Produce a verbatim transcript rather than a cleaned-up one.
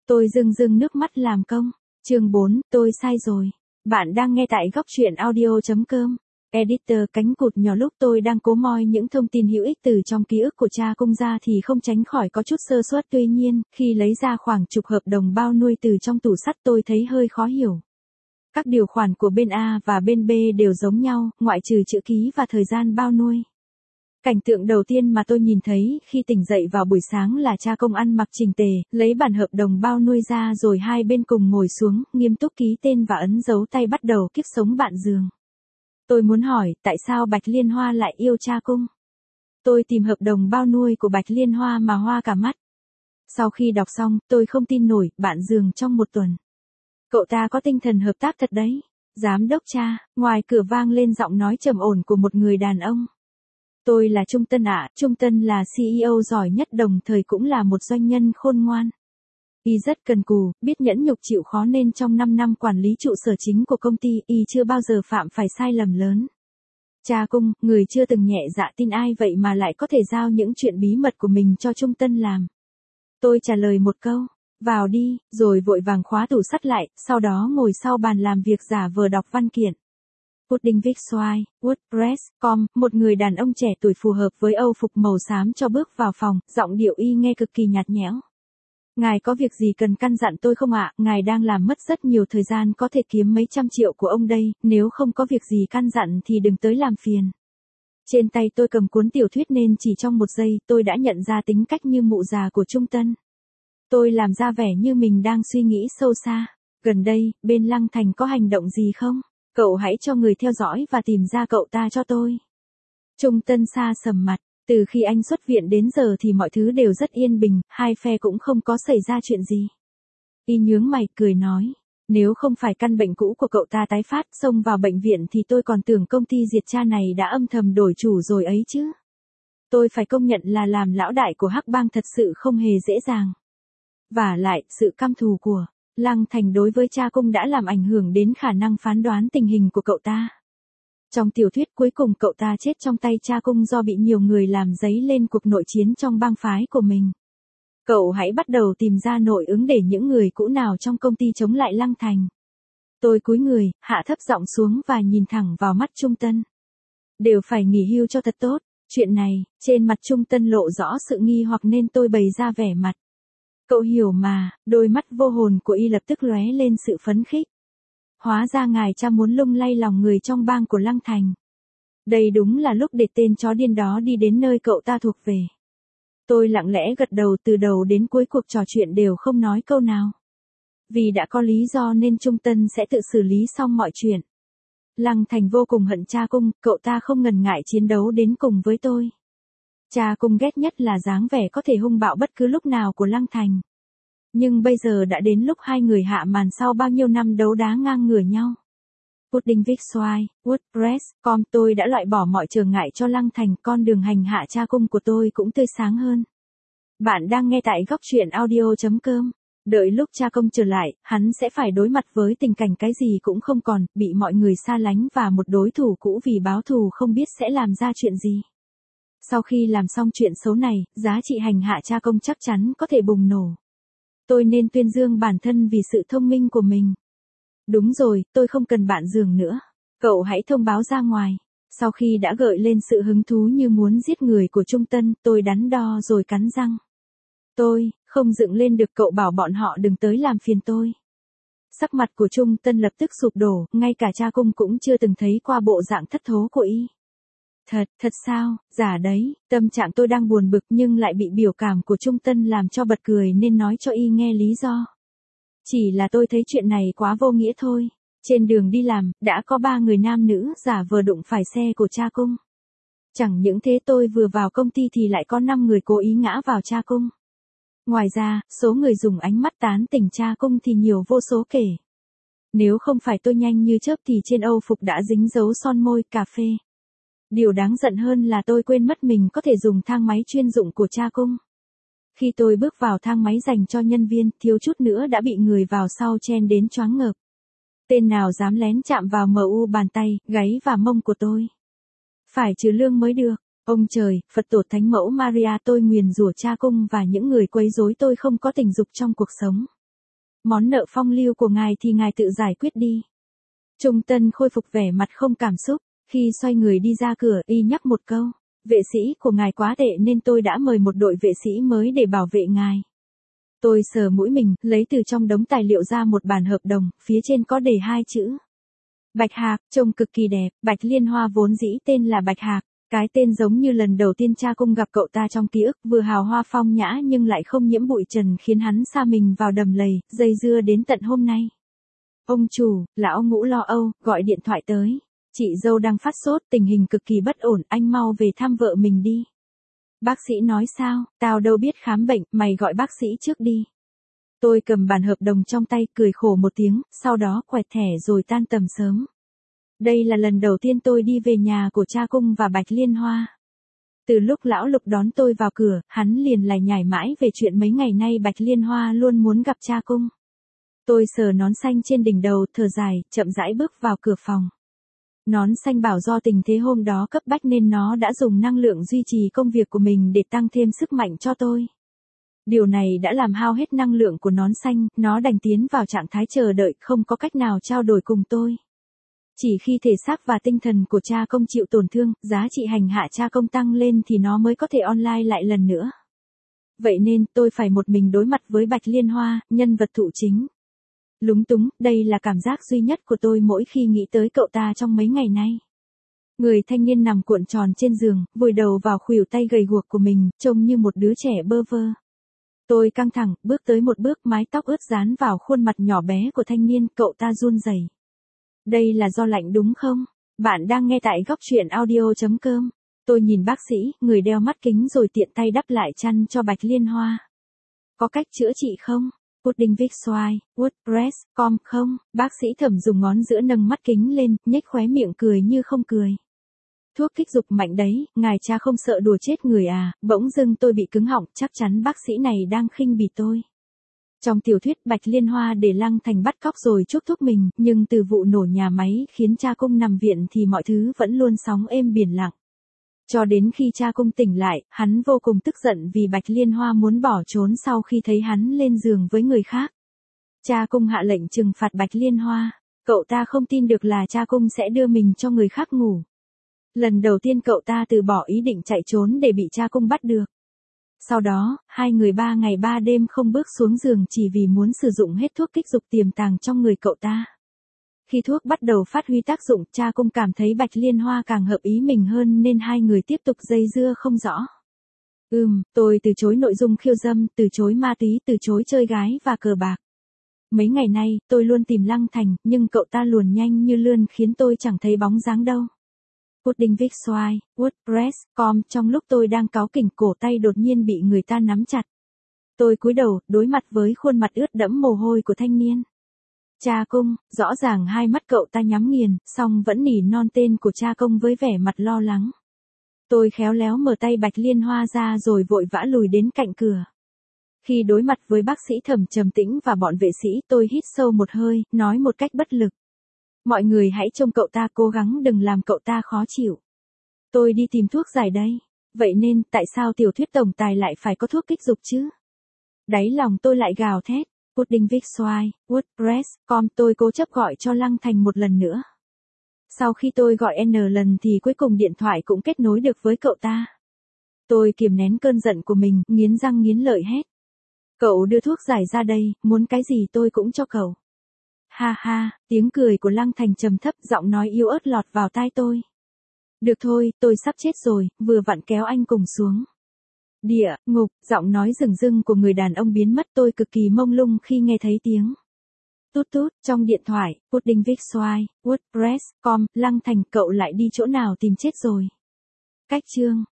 Tôi rưng rưng nước mắt làm công. Chương bốn, tôi sai rồi. Bạn đang nghe tại góc truyện audio chấm com. Editor cánh cụt nhỏ. Lúc tôi đang cố moi những thông tin hữu ích từ trong ký ức của cha công ra thì không tránh khỏi có chút sơ suất. Tuy nhiên, khi lấy ra khoảng chục hợp đồng bao nuôi từ trong tủ sắt tôi thấy hơi khó hiểu. Các điều khoản của bên A và bên B đều giống nhau, ngoại trừ chữ ký và thời gian bao nuôi. Cảnh tượng đầu tiên mà tôi nhìn thấy khi tỉnh dậy vào buổi sáng là cha công ăn mặc chỉnh tề, lấy bản hợp đồng bao nuôi ra rồi hai bên cùng ngồi xuống, nghiêm túc ký tên và ấn dấu tay bắt đầu kiếp sống bạn giường. Tôi muốn hỏi, tại sao Bạch Liên Hoa lại yêu cha công? Tôi tìm hợp đồng bao nuôi của Bạch Liên Hoa mà hoa cả mắt. Sau khi đọc xong, tôi không tin nổi, bạn giường trong một tuần. Cậu ta có tinh thần hợp tác thật đấy. Giám đốc cha, ngoài cửa vang lên giọng nói trầm ổn của một người đàn ông. Tôi là Trung Tân ạ, Trung Tân là xê e ô giỏi nhất đồng thời cũng là một doanh nhân khôn ngoan. Y rất cần cù, biết nhẫn nhục chịu khó nên trong năm năm quản lý trụ sở chính của công ty, Y chưa bao giờ phạm phải sai lầm lớn. Cha cung, người chưa từng nhẹ dạ tin ai vậy mà lại có thể giao những chuyện bí mật của mình cho Trung Tân làm. Tôi trả lời một câu, vào đi, rồi vội vàng khóa tủ sắt lại, sau đó ngồi sau bàn làm việc giả vờ đọc văn kiện. Pudding Vixoy, WordPress chấm com, một người đàn ông trẻ tuổi phù hợp với âu phục màu xám cho bước vào phòng, giọng điệu Y nghe cực kỳ nhạt nhẽo. Ngài có việc gì cần căn dặn tôi không ạ? Ngài đang làm mất rất nhiều thời gian có thể kiếm mấy trăm triệu của ông đây, nếu không có việc gì căn dặn thì đừng tới làm phiền. Trên tay tôi cầm cuốn tiểu thuyết nên chỉ trong một giây tôi đã nhận ra tính cách như mụ già của Trung Tân. Tôi làm ra vẻ như mình đang suy nghĩ sâu xa. Gần đây, bên Lăng Thành có hành động gì không? Cậu hãy cho người theo dõi và tìm ra cậu ta cho tôi. Trung Tân xa sầm mặt. Từ khi anh xuất viện đến giờ thì mọi thứ đều rất yên bình, hai phe cũng không có xảy ra chuyện gì. Y nhướng mày cười nói. Nếu không phải căn bệnh cũ của cậu ta tái phát xông vào bệnh viện thì tôi còn tưởng công ty diệt cha này đã âm thầm đổi chủ rồi ấy chứ. Tôi phải công nhận là làm lão đại của Hắc Bang thật sự không hề dễ dàng. Vả lại, sự căm thù của Lăng Thành đối với cha cung đã làm ảnh hưởng đến khả năng phán đoán tình hình của cậu ta. Trong tiểu thuyết cuối cùng cậu ta chết trong tay cha cung do bị nhiều người làm dấy lên cuộc nội chiến trong bang phái của mình. Cậu hãy bắt đầu tìm ra nội ứng để những người cũ nào trong công ty chống lại Lăng Thành. Tôi cúi người, hạ thấp giọng xuống và nhìn thẳng vào mắt Trung Tân. Đều phải nghỉ hưu cho thật tốt. Chuyện này, trên mặt Trung Tân lộ rõ sự nghi hoặc nên tôi bày ra vẻ mặt. Cậu hiểu mà, đôi mắt vô hồn của Y lập tức lóe lên sự phấn khích. Hóa ra ngài cha muốn lung lay lòng người trong bang của Lăng Thành. Đây đúng là lúc để tên chó điên đó đi đến nơi cậu ta thuộc về. Tôi lặng lẽ gật đầu, từ đầu đến cuối cuộc trò chuyện đều không nói câu nào. Vì đã có lý do nên Trung Tân sẽ tự xử lý xong mọi chuyện. Lăng Thành vô cùng hận cha cung, cậu ta không ngần ngại chiến đấu đến cùng với tôi. Cha cung ghét nhất là dáng vẻ có thể hung bạo bất cứ lúc nào của Lăng Thành. Nhưng bây giờ đã đến lúc hai người hạ màn sau bao nhiêu năm đấu đá ngang ngửa nhau. Pudding Vixoy, WordPress chấm com, tôi đã loại bỏ mọi trở ngại cho Lăng Thành, con đường hành hạ cha cung của tôi cũng tươi sáng hơn. Bạn đang nghe tại góc truyện audio chấm com. Đợi lúc cha công trở lại, hắn sẽ phải đối mặt với tình cảnh cái gì cũng không còn, bị mọi người xa lánh và một đối thủ cũ vì báo thù không biết sẽ làm ra chuyện gì. Sau khi làm xong chuyện xấu này, giá trị hành hạ cha công chắc chắn có thể bùng nổ. Tôi nên tuyên dương bản thân vì sự thông minh của mình. Đúng rồi, tôi không cần bạn giường nữa. Cậu hãy thông báo ra ngoài. Sau khi đã gợi lên sự hứng thú như muốn giết người của Trung Tân, tôi đắn đo rồi cắn răng. Tôi, không dựng lên được, cậu bảo bọn họ đừng tới làm phiền tôi. Sắc mặt của Trung Tân lập tức sụp đổ, ngay cả cha cung cũng chưa từng thấy qua bộ dạng thất thố của Y. Thật, thật sao, giả đấy, tâm trạng tôi đang buồn bực nhưng lại bị biểu cảm của Trung Tân làm cho bật cười nên nói cho Y nghe lý do. Chỉ là tôi thấy chuyện này quá vô nghĩa thôi. Trên đường đi làm, đã có ba người nam nữ giả vờ đụng phải xe của cha cung. Chẳng những thế tôi vừa vào công ty thì lại có năm người cố ý ngã vào cha cung. Ngoài ra, số người dùng ánh mắt tán tỉnh cha cung thì nhiều vô số kể. Nếu không phải tôi nhanh như chớp thì trên âu phục đã dính dấu son môi, cà phê. Điều đáng giận hơn là tôi quên mất mình có thể dùng thang máy chuyên dụng của cha cung. Khi tôi bước vào thang máy dành cho nhân viên, thiếu chút nữa đã bị người vào sau chen đến choáng ngợp. Tên nào dám lén chạm vào mờ u bàn tay, gáy và mông của tôi. Phải trừ lương mới được. Ông trời, Phật tổ Thánh mẫu Maria, tôi nguyền rủa cha cung và những người quấy rối tôi không có tình dục trong cuộc sống. Món nợ phong lưu của ngài thì ngài tự giải quyết đi. Trung Tân khôi phục vẻ mặt không cảm xúc, khi xoay người đi ra cửa, y nhắc một câu, vệ sĩ của ngài quá tệ nên tôi đã mời một đội vệ sĩ mới để bảo vệ ngài. Tôi sờ mũi mình, lấy từ trong đống tài liệu ra một bản hợp đồng, phía trên có đề hai chữ. Bạch Hạc, trông cực kỳ đẹp, Bạch Liên Hoa vốn dĩ tên là Bạch Hạc, cái tên giống như lần đầu tiên cha cung gặp cậu ta trong ký ức, vừa hào hoa phong nhã nhưng lại không nhiễm bụi trần khiến hắn sa mình vào đầm lầy, dây dưa đến tận hôm nay. Ông chủ, lão Ngũ lo âu, gọi điện thoại tới. Chị dâu đang phát sốt, tình hình cực kỳ bất ổn, anh mau về thăm vợ mình đi. Bác sĩ nói sao, tao đâu biết khám bệnh, mày gọi bác sĩ trước đi. Tôi cầm bản hợp đồng trong tay, cười khổ một tiếng, sau đó quẹt thẻ rồi tan tầm sớm. Đây là lần đầu tiên tôi đi về nhà của cha cung và Bạch Liên Hoa. Từ lúc lão Lục đón tôi vào cửa, hắn liền lải nhải mãi về chuyện mấy ngày nay Bạch Liên Hoa luôn muốn gặp cha cung. Tôi sờ nón xanh trên đỉnh đầu, thở dài, chậm rãi bước vào cửa phòng. Nón xanh bảo do tình thế hôm đó cấp bách nên nó đã dùng năng lượng duy trì công việc của mình để tăng thêm sức mạnh cho tôi. Điều này đã làm hao hết năng lượng của nón xanh, nó đành tiến vào trạng thái chờ đợi, không có cách nào trao đổi cùng tôi. Chỉ khi thể xác và tinh thần của cha công chịu tổn thương, giá trị hành hạ cha công tăng lên thì nó mới có thể online lại lần nữa. Vậy nên tôi phải một mình đối mặt với Bạch Liên Hoa, nhân vật thụ chính. Lúng túng, đây là cảm giác duy nhất của tôi mỗi khi nghĩ tới cậu ta trong mấy ngày nay. Người thanh niên nằm cuộn tròn trên giường, vùi đầu vào khuỷu tay gầy guộc của mình, trông như một đứa trẻ bơ vơ. Tôi căng thẳng, bước tới một bước, mái tóc ướt dán vào khuôn mặt nhỏ bé của thanh niên, cậu ta run rẩy. Đây là do lạnh đúng không? Bạn đang nghe tại góc truyện audio chấm com. Tôi nhìn bác sĩ, người đeo mắt kính rồi tiện tay đắp lại chăn cho Bạch Liên Hoa. Có cách chữa trị không? Pudding Vixoy, WordPress, com không? Bác sĩ Thẩm dùng ngón giữa nâng mắt kính lên, nhếch khóe miệng cười như không cười. Thuốc kích dục mạnh đấy, ngài cha không sợ đùa chết người à? Bỗng dưng tôi bị cứng họng, chắc chắn bác sĩ này đang khinh bỉ tôi. Trong tiểu thuyết Bạch Liên Hoa để Lăng Thành bắt cóc rồi chuốc thuốc mình, nhưng từ vụ nổ nhà máy khiến cha cung nằm viện thì mọi thứ vẫn luôn sóng êm biển lặng. Cho đến khi cha cung tỉnh lại, hắn vô cùng tức giận vì Bạch Liên Hoa muốn bỏ trốn sau khi thấy hắn lên giường với người khác. Cha cung hạ lệnh trừng phạt Bạch Liên Hoa. Cậu ta không tin được là cha cung sẽ đưa mình cho người khác ngủ. Lần đầu tiên cậu ta từ bỏ ý định chạy trốn để bị cha cung bắt được. Sau đó, hai người ba ngày ba đêm không bước xuống giường chỉ vì muốn sử dụng hết thuốc kích dục tiềm tàng trong người cậu ta. Khi thuốc bắt đầu phát huy tác dụng, cha cung cảm thấy Bạch Liên Hoa càng hợp ý mình hơn nên hai người tiếp tục dây dưa không rõ. Ừm, tôi từ chối nội dung khiêu dâm, từ chối ma túy, từ chối chơi gái và cờ bạc. Mấy ngày nay, tôi luôn tìm Lăng Thành, nhưng cậu ta luồn nhanh như lươn khiến tôi chẳng thấy bóng dáng đâu. Pudding Vixoy, WordPress, com trong lúc tôi đang cáu kỉnh cổ tay đột nhiên bị người ta nắm chặt. Tôi cúi đầu, đối mặt với khuôn mặt ướt đẫm mồ hôi của thanh niên. Cha cung, rõ ràng hai mắt cậu ta nhắm nghiền, song vẫn nỉ non tên của cha công với vẻ mặt lo lắng. Tôi khéo léo mở tay Bạch Liên Hoa ra rồi vội vã lùi đến cạnh cửa. Khi đối mặt với bác sĩ Thẩm trầm tĩnh và bọn vệ sĩ, tôi hít sâu một hơi, nói một cách bất lực. Mọi người hãy trông cậu ta, cố gắng đừng làm cậu ta khó chịu. Tôi đi tìm thuốc giải đây. Vậy nên, tại sao tiểu thuyết tổng tài lại phải có thuốc kích dục chứ? Đáy lòng tôi lại gào thét. Pudding Vixoy, WordPress, com tôi cố chấp gọi cho Lăng Thành một lần nữa. Sau khi tôi gọi N lần thì cuối cùng điện thoại cũng kết nối được với cậu ta. Tôi kiềm nén cơn giận của mình, nghiến răng nghiến lợi hét. Cậu đưa thuốc giải ra đây, muốn cái gì tôi cũng cho cậu. Ha ha, tiếng cười của Lăng Thành trầm thấp, giọng nói yếu ớt lọt vào tai tôi. Được thôi, tôi sắp chết rồi, vừa vặn kéo anh cùng xuống. Địa, ngục, giọng nói rừng rưng của người đàn ông biến mất, tôi cực kỳ mông lung khi nghe thấy tiếng. Tút tút, trong điện thoại, Pudding Vixoy, WordPress, com, Lăng Thành, cậu lại đi chỗ nào tìm chết rồi. Cách chương.